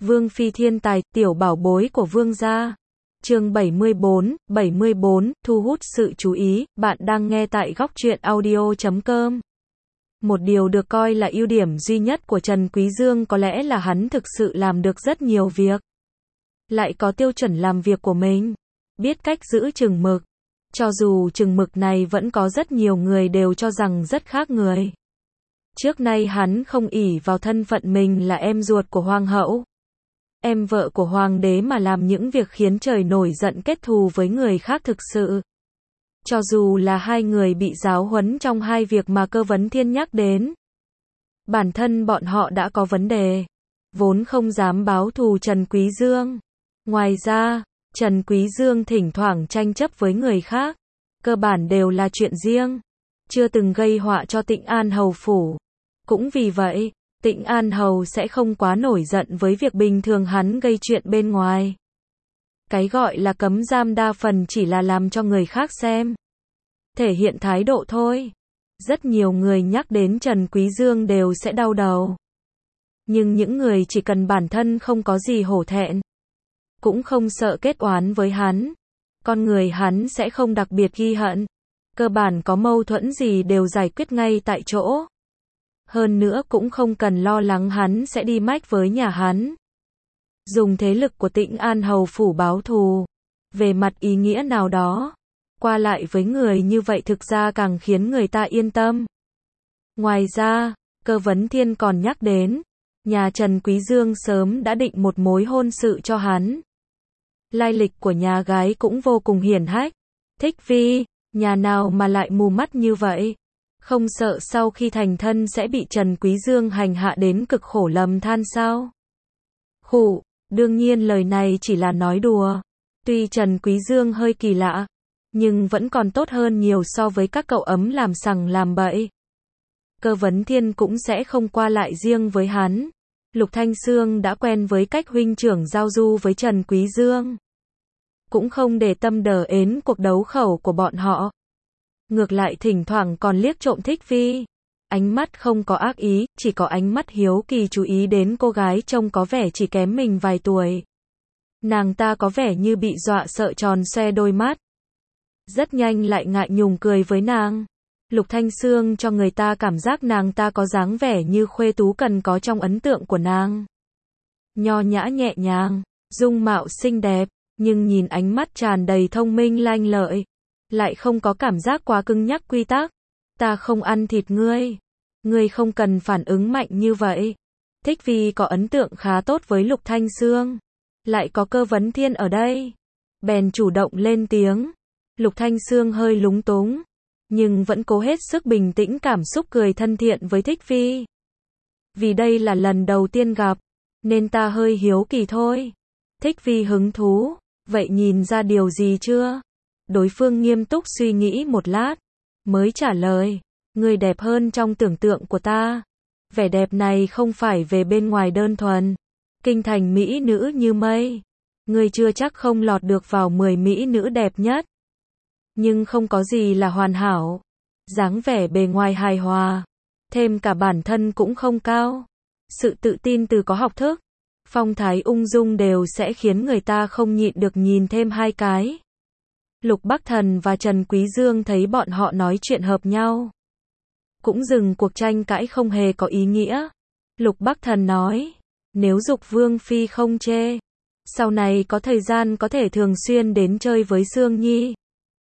Vương phi thiên tài, tiểu bảo bối của vương gia. Chương 74, thu hút sự chú ý, bạn đang nghe tại góc truyện audio.com. Một điều được coi là ưu điểm duy nhất của Trần Quý Dương có lẽ là hắn thực sự làm được rất nhiều việc. Lại có tiêu chuẩn làm việc của mình, biết cách giữ chừng mực. Cho dù chừng mực này vẫn có rất nhiều người đều cho rằng rất khác người. Trước nay hắn không ỷ vào thân phận mình là em ruột của hoàng hậu, em vợ của hoàng đế mà làm những việc khiến trời nổi giận kết thù với người khác thực sự. Cho dù là hai người bị giáo huấn trong hai việc mà Cơ Vấn Thiên nhắc đến, bản thân bọn họ đã có vấn đề, vốn không dám báo thù Trần Quý Dương. Ngoài ra, Trần Quý Dương thỉnh thoảng tranh chấp với người khác, cơ bản đều là chuyện riêng, chưa từng gây họa cho Tịnh An Hầu phủ. Cũng vì vậy, Tịnh An Hầu sẽ không quá nổi giận với việc bình thường hắn gây chuyện bên ngoài. Cái gọi là cấm giam đa phần chỉ là làm cho người khác xem, thể hiện thái độ thôi. Rất nhiều người nhắc đến Trần Quý Dương đều sẽ đau đầu. Nhưng những người chỉ cần bản thân không có gì hổ thẹn, cũng không sợ kết oán với hắn, con người hắn sẽ không đặc biệt ghi hận. Cơ bản có mâu thuẫn gì đều giải quyết ngay tại chỗ. Hơn nữa cũng không cần lo lắng hắn sẽ đi mách với nhà hắn, dùng thế lực của Tịnh An Hầu phủ báo thù. Về mặt ý nghĩa nào đó, qua lại với người như vậy thực ra càng khiến người ta yên tâm. Ngoài ra, Cơ Vấn Thiên còn nhắc đến, nhà Trần Quý Dương sớm đã định một mối hôn sự cho hắn. Lai lịch của nhà gái cũng vô cùng hiển hách. Thích Phi, nhà nào mà lại mù mắt như vậy? Không sợ sau khi thành thân sẽ bị Trần Quý Dương hành hạ đến cực khổ lầm than sao? Khụ, đương nhiên lời này chỉ là nói đùa. Tuy Trần Quý Dương hơi kỳ lạ, nhưng vẫn còn tốt hơn nhiều so với các cậu ấm làm sằng làm bậy. Cơ Vấn Thiên cũng sẽ không qua lại riêng với hắn. Lục Thanh Xương đã quen với cách huynh trưởng giao du với Trần Quý Dương, cũng không để tâm đờ ến cuộc đấu khẩu của bọn họ. Ngược lại thỉnh thoảng còn liếc trộm Thích Phi. Ánh mắt không có ác ý, chỉ có ánh mắt hiếu kỳ chú ý đến cô gái trông có vẻ chỉ kém mình vài tuổi. Nàng ta có vẻ như bị dọa sợ tròn xoe đôi mắt. Rất nhanh lại ngại ngùng cười với nàng. Lục Thanh Xương cho người ta cảm giác nàng ta có dáng vẻ như khuê tú cần có trong ấn tượng của nàng. Nho nhã nhẹ nhàng, dung mạo xinh đẹp, nhưng nhìn ánh mắt tràn đầy thông minh lanh lợi, lại không có cảm giác quá cứng nhắc quy tắc. Ta không ăn thịt ngươi. Ngươi không cần phản ứng mạnh như vậy. Thích Phi có ấn tượng khá tốt với Lục Thanh Xương. Lại có Cơ Vấn Thiên ở đây, bèn chủ động lên tiếng. Lục Thanh Xương hơi lúng túng, nhưng vẫn cố hết sức bình tĩnh cảm xúc cười thân thiện với Thích Phi. Vì đây là lần đầu tiên gặp, nên ta hơi hiếu kỳ thôi. Thích Phi hứng thú, vậy nhìn ra điều gì chưa? Đối phương nghiêm túc suy nghĩ một lát, mới trả lời, ngươi đẹp hơn trong tưởng tượng của ta. Vẻ đẹp này không phải về bên ngoài đơn thuần, kinh thành mỹ nữ như mây. Ngươi chưa chắc không lọt được vào 10 mỹ nữ đẹp nhất. Nhưng không có gì là hoàn hảo. Dáng vẻ bề ngoài hài hòa, thêm cả bản thân cũng không cao. Sự tự tin từ có học thức, phong thái ung dung đều sẽ khiến người ta không nhịn được nhìn thêm hai cái. Lục Bắc Thần và Trần Quý Dương thấy bọn họ nói chuyện hợp nhau, cũng dừng cuộc tranh cãi không hề có ý nghĩa. Lục Bắc Thần nói, nếu Dục Vương Phi không chê, sau này có thời gian có thể thường xuyên đến chơi với Sương Nhi,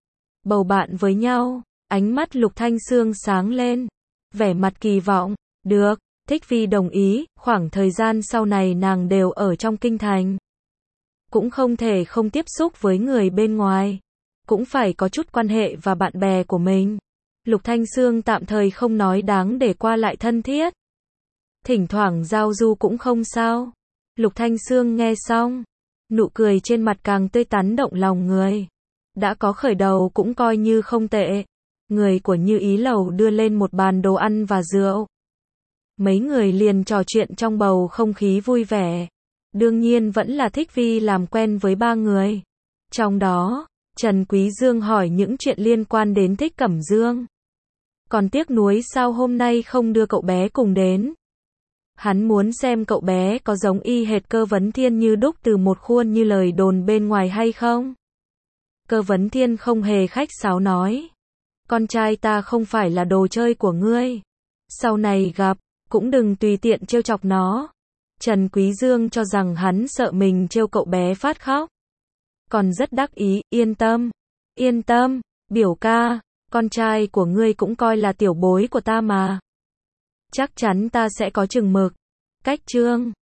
bầu bạn với nhau. Ánh mắt Lục Thanh Xương sáng lên, vẻ mặt kỳ vọng. Được, Thích Phi đồng ý. Khoảng thời gian sau này nàng đều ở trong kinh thành, cũng không thể không tiếp xúc với người bên ngoài, cũng phải có chút quan hệ và bạn bè của mình. Lục Thanh Xương tạm thời không nói đáng để qua lại thân thiết, thỉnh thoảng giao du cũng không sao. Lục Thanh Xương nghe xong, nụ cười trên mặt càng tươi tắn động lòng người. Đã có khởi đầu cũng coi như không tệ. Người của Như Ý Lầu đưa lên một bàn đồ ăn và rượu. Mấy người liền trò chuyện trong bầu không khí vui vẻ. Đương nhiên vẫn là Thích Phi làm quen với ba người. Trong đó, Trần Quý Dương hỏi những chuyện liên quan đến Thích Cẩm Dương. Còn tiếc nuối sao hôm nay không đưa cậu bé cùng đến. Hắn muốn xem cậu bé có giống y hệt Cơ Vấn Thiên như đúc từ một khuôn như lời đồn bên ngoài hay không. Cơ Vấn Thiên không hề khách sáo nói. Con trai ta không phải là đồ chơi của ngươi. Sau này gặp, cũng đừng tùy tiện trêu chọc nó. Trần Quý Dương cho rằng hắn sợ mình trêu cậu bé phát khóc. Còn rất đắc ý, yên tâm, biểu ca, con trai của ngươi cũng coi là tiểu bối của ta mà. Chắc chắn ta sẽ có chừng mực. Cách chương